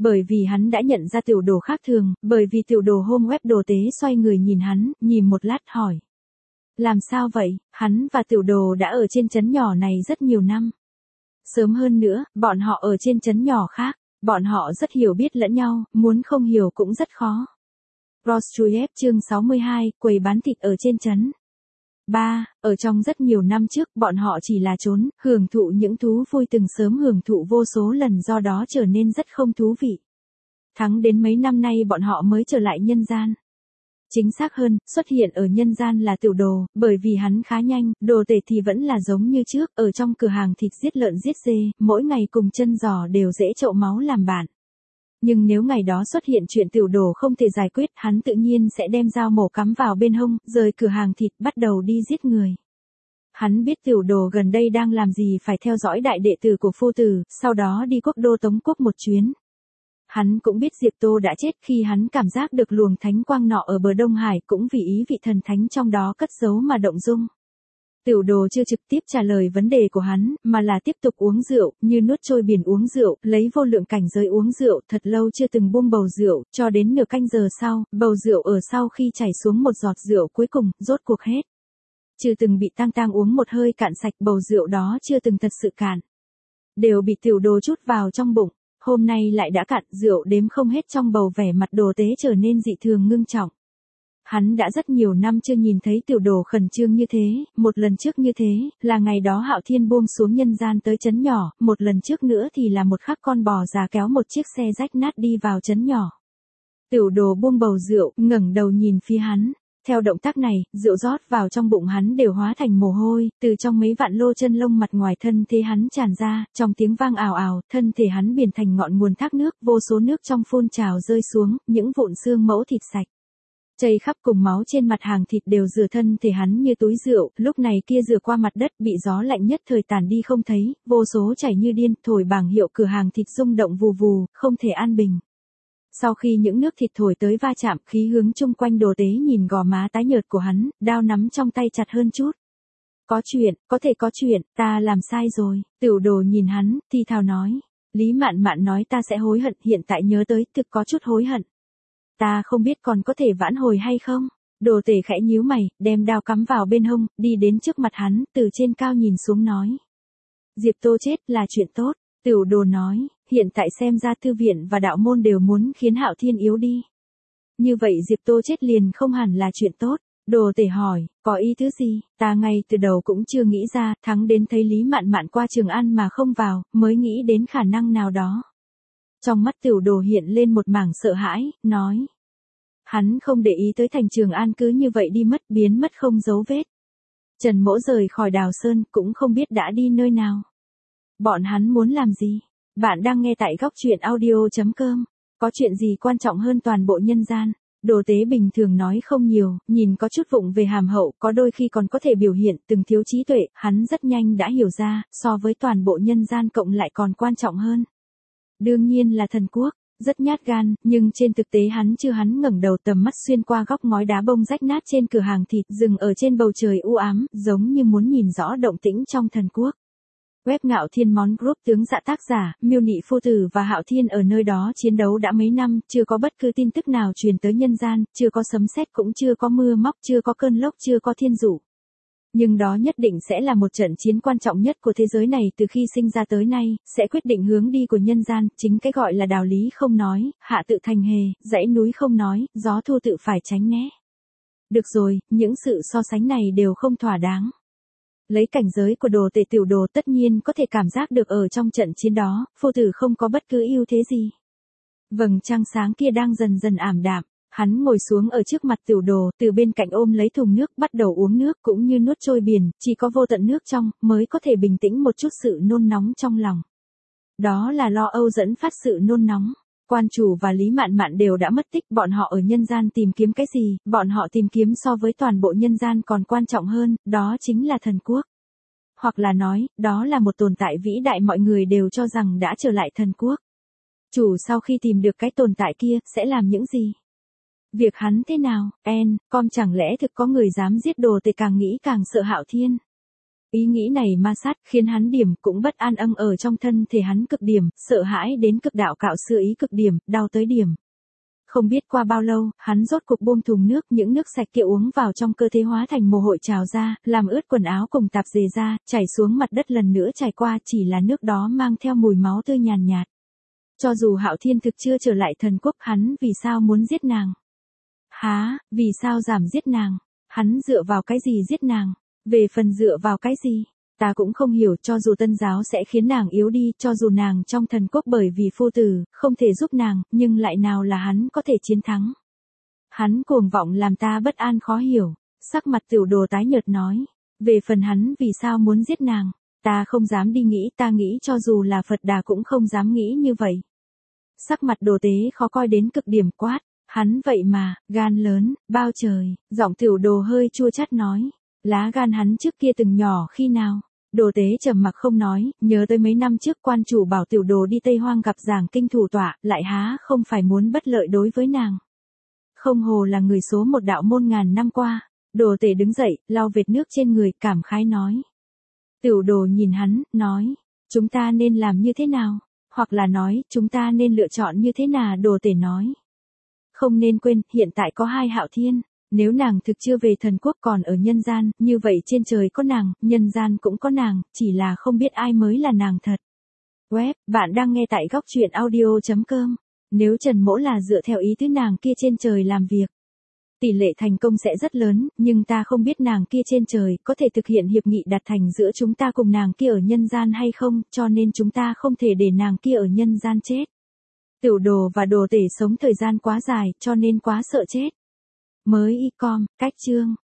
Bởi vì hắn đã nhận ra tiểu đồ khác thường, bởi vì tiểu đồ hôm web đồ tế xoay người nhìn hắn, nhìn một lát hỏi. Làm sao vậy, hắn và tiểu đồ đã ở trên trấn nhỏ này rất nhiều năm. Sớm hơn nữa, bọn họ ở trên trấn nhỏ khác, bọn họ rất hiểu biết lẫn nhau, muốn không hiểu cũng rất khó. Roschuyev chương 62, quầy bán thịt ở trên trấn. 3. Ở trong rất nhiều năm trước, bọn họ chỉ là trốn, hưởng thụ những thú vui từng sớm hưởng thụ vô số lần do đó trở nên rất không thú vị. Thắng đến mấy năm nay bọn họ mới trở lại nhân gian. Chính xác hơn, xuất hiện ở nhân gian là tiểu đồ, bởi vì hắn khá nhanh, đồ tể thì vẫn là giống như trước, ở trong cửa hàng thịt giết lợn giết dê, mỗi ngày cùng chân giò đều dễ trộn máu làm bạn. Nhưng nếu ngày đó xuất hiện chuyện tiểu đồ không thể giải quyết, hắn tự nhiên sẽ đem dao mổ cắm vào bên hông, rời cửa hàng thịt bắt đầu đi giết người. Hắn biết tiểu đồ gần đây đang làm gì phải theo dõi đại đệ tử của phu tử, sau đó đi quốc đô Tống Quốc một chuyến. Hắn cũng biết Diệp Tô đã chết khi hắn cảm giác được luồng thánh quang nọ ở bờ Đông Hải cũng vì ý vị thần thánh trong đó cất giấu mà động dung. Tiểu đồ chưa trực tiếp trả lời vấn đề của hắn, mà là tiếp tục uống rượu, như nuốt trôi biển uống rượu, lấy vô lượng cảnh giới uống rượu, thật lâu chưa từng buông bầu rượu, cho đến nửa canh giờ sau, bầu rượu ở sau khi chảy xuống một giọt rượu cuối cùng, rốt cuộc hết. Chưa từng bị tang uống một hơi cạn sạch, bầu rượu đó chưa từng thật sự cạn. Đều bị tiểu đồ chút vào trong bụng, hôm nay lại đã cạn, rượu đếm không hết trong bầu, vẻ mặt đồ tế trở nên dị thường ngưng trọng. Hắn đã rất nhiều năm chưa nhìn thấy tiểu đồ khẩn trương như thế, một lần trước như thế, là ngày đó Hạo Thiên buông xuống nhân gian tới trấn nhỏ, một lần trước nữa thì là một khắc con bò già kéo một chiếc xe rách nát đi vào trấn nhỏ. Tiểu đồ buông bầu rượu, ngẩng đầu nhìn phía hắn. Theo động tác này, rượu rót vào trong bụng hắn đều hóa thành mồ hôi, từ trong mấy vạn lô chân lông mặt ngoài thân thể hắn tràn ra, trong tiếng vang ào ào, thân thể hắn biến thành ngọn nguồn thác nước, vô số nước trong phun trào rơi xuống, những vụn xương mẫu thịt sạch. Chảy khắp cùng máu trên mặt hàng thịt đều rửa thân thể hắn như túi rượu, lúc này kia rửa qua mặt đất bị gió lạnh nhất thời tàn đi không thấy, vô số chảy như điên, thổi bảng hiệu cửa hàng thịt rung động vù vù, không thể an bình. Sau khi những nước thịt thổi tới va chạm, khí hướng chung quanh đồ tế nhìn gò má tái nhợt của hắn, đao nắm trong tay chặt hơn chút. Có chuyện, có thể có chuyện, ta làm sai rồi, tiểu đồ nhìn hắn, thì thào nói. Lý Mạn Mạn nói ta sẽ hối hận, hiện tại nhớ tới, thực có chút hối hận. Ta không biết còn có thể vãn hồi hay không. Đồ tể khẽ nhíu mày, đem đao cắm vào bên hông, đi đến trước mặt hắn, từ trên cao nhìn xuống nói. Diệp Tô chết là chuyện tốt, tiểu đồ nói, hiện tại xem ra thư viện và đạo môn đều muốn khiến Hạo Thiên yếu đi. Như vậy Diệp Tô chết liền không hẳn là chuyện tốt. Đồ tể hỏi, có ý thứ gì, ta ngay từ đầu cũng chưa nghĩ ra, thắng đến thấy Lý Mạn Mạn qua Trường An mà không vào, mới nghĩ đến khả năng nào đó. Trong mắt tiểu đồ hiện lên một mảng sợ hãi, nói. Hắn không để ý tới thành Trường An cứ như vậy đi mất, biến mất không dấu vết. Trần Mỗ rời khỏi Đào Sơn cũng không biết đã đi nơi nào. Bọn hắn muốn làm gì? Bạn đang nghe tại góc truyện audio.com. Có chuyện gì quan trọng hơn toàn bộ nhân gian? Đồ tế bình thường nói không nhiều, nhìn có chút vụng về hàm hậu, có đôi khi còn có thể biểu hiện từng thiếu trí tuệ, hắn rất nhanh đã hiểu ra, so với toàn bộ nhân gian cộng lại còn quan trọng hơn. Đương nhiên là thần quốc, rất nhát gan, nhưng trên thực tế hắn ngẩng đầu tầm mắt xuyên qua góc ngói đá bông rách nát trên cửa hàng thịt, dừng ở trên bầu trời u ám, giống như muốn nhìn rõ động tĩnh trong thần quốc. Web Ngạo Thiên Món Group tướng dạ tác giả, Miêu Nị phu tử và Hạo Thiên ở nơi đó chiến đấu đã mấy năm, chưa có bất cứ tin tức nào truyền tới nhân gian, chưa có sấm sét cũng chưa có mưa móc, chưa có cơn lốc, chưa có thiên dụ. Nhưng đó nhất định sẽ là một trận chiến quan trọng nhất của thế giới này từ khi sinh ra tới nay, sẽ quyết định hướng đi của nhân gian, chính cái gọi là đạo lý không nói, hạ tự thành hề, dãy núi không nói, gió thu tự phải tránh né. Được rồi, những sự so sánh này đều không thỏa đáng. Lấy cảnh giới của đồ tể tiểu đồ tất nhiên có thể cảm giác được ở trong trận chiến đó, phu tử không có bất cứ ưu thế gì. Vầng trăng sáng kia đang dần dần ảm đạm, hắn ngồi xuống ở trước mặt tiểu đồ, từ bên cạnh ôm lấy thùng nước bắt đầu uống nước cũng như nuốt trôi biển, chỉ có vô tận nước trong, mới có thể bình tĩnh một chút sự nôn nóng trong lòng. Đó là lo âu dẫn phát sự nôn nóng. Quan chủ và Lý Mạn Mạn đều đã mất tích, bọn họ ở nhân gian tìm kiếm cái gì, bọn họ tìm kiếm so với toàn bộ nhân gian còn quan trọng hơn, đó chính là thần quốc. Hoặc là nói, đó là một tồn tại vĩ đại mọi người đều cho rằng đã trở lại thần quốc. Chủ sau khi tìm được cái tồn tại kia, sẽ làm những gì? Việc hắn thế nào, com chẳng lẽ thực có người dám giết đồ tể càng nghĩ càng sợ Hạo Thiên. Ý nghĩ này ma sát, khiến hắn điểm cũng bất an ở trong thân thể hắn cực điểm, sợ hãi đến cực đạo cạo xưa ý cực điểm, đau tới điểm. Không biết qua bao lâu, hắn rốt cục buông thùng nước, những nước sạch kia uống vào trong cơ thể hóa thành mồ hôi trào ra, làm ướt quần áo cùng tạp dề ra, chảy xuống mặt đất lần nữa chảy qua, chỉ là nước đó mang theo mùi máu tươi nhàn nhạt. Cho dù Hạo Thiên thực chưa trở lại thần quốc, hắn vì sao muốn giết nàng? Vì sao giảm giết nàng? Hắn dựa vào cái gì giết nàng? Về phần dựa vào cái gì? Ta cũng không hiểu, cho dù tân giáo sẽ khiến nàng yếu đi, cho dù nàng trong thần quốc bởi vì phu tử, không thể giúp nàng, nhưng lại nào là hắn có thể chiến thắng. Hắn cuồng vọng làm ta bất an khó hiểu, sắc mặt Tiểu Đồ tái nhợt nói. Về phần hắn vì sao muốn giết nàng, ta không dám đi nghĩ, ta nghĩ cho dù là Phật Đà cũng không dám nghĩ như vậy. Sắc mặt Đồ Tế khó coi đến cực điểm quát, hắn vậy mà, gan lớn, bao trời, giọng Tiểu Đồ hơi chua chát nói. Lá gan hắn trước kia từng nhỏ khi nào? Đồ Tế trầm mặc không nói, nhớ tới mấy năm trước quan chủ bảo Tiểu Đồ đi Tây Hoang gặp giảng kinh thủ tọa, lại há không phải muốn bất lợi đối với nàng. Không hồ là người số một đạo môn ngàn năm qua. Đồ Tế đứng dậy, lau vệt nước trên người, cảm khái nói. Tiểu Đồ nhìn hắn, nói, chúng ta nên làm như thế nào? Hoặc là nói, chúng ta nên lựa chọn như thế nào? Đồ Tế nói. Không nên quên, hiện tại có hai Hạo Thiên. Nếu nàng thực chưa về thần quốc còn ở nhân gian, như vậy trên trời có nàng, nhân gian cũng có nàng, chỉ là không biết ai mới là nàng thật. Web, bạn đang nghe tại góc truyện audio.com. Nếu Trần Mỗ là dựa theo ý tứ nàng kia trên trời làm việc, tỷ lệ thành công sẽ rất lớn, nhưng ta không biết nàng kia trên trời có thể thực hiện hiệp nghị đạt thành giữa chúng ta cùng nàng kia ở nhân gian hay không, cho nên chúng ta không thể để nàng kia ở nhân gian chết. Tiểu Đồ và Đồ Tể sống thời gian quá dài, cho nên quá sợ chết. Mới y com, cách chương.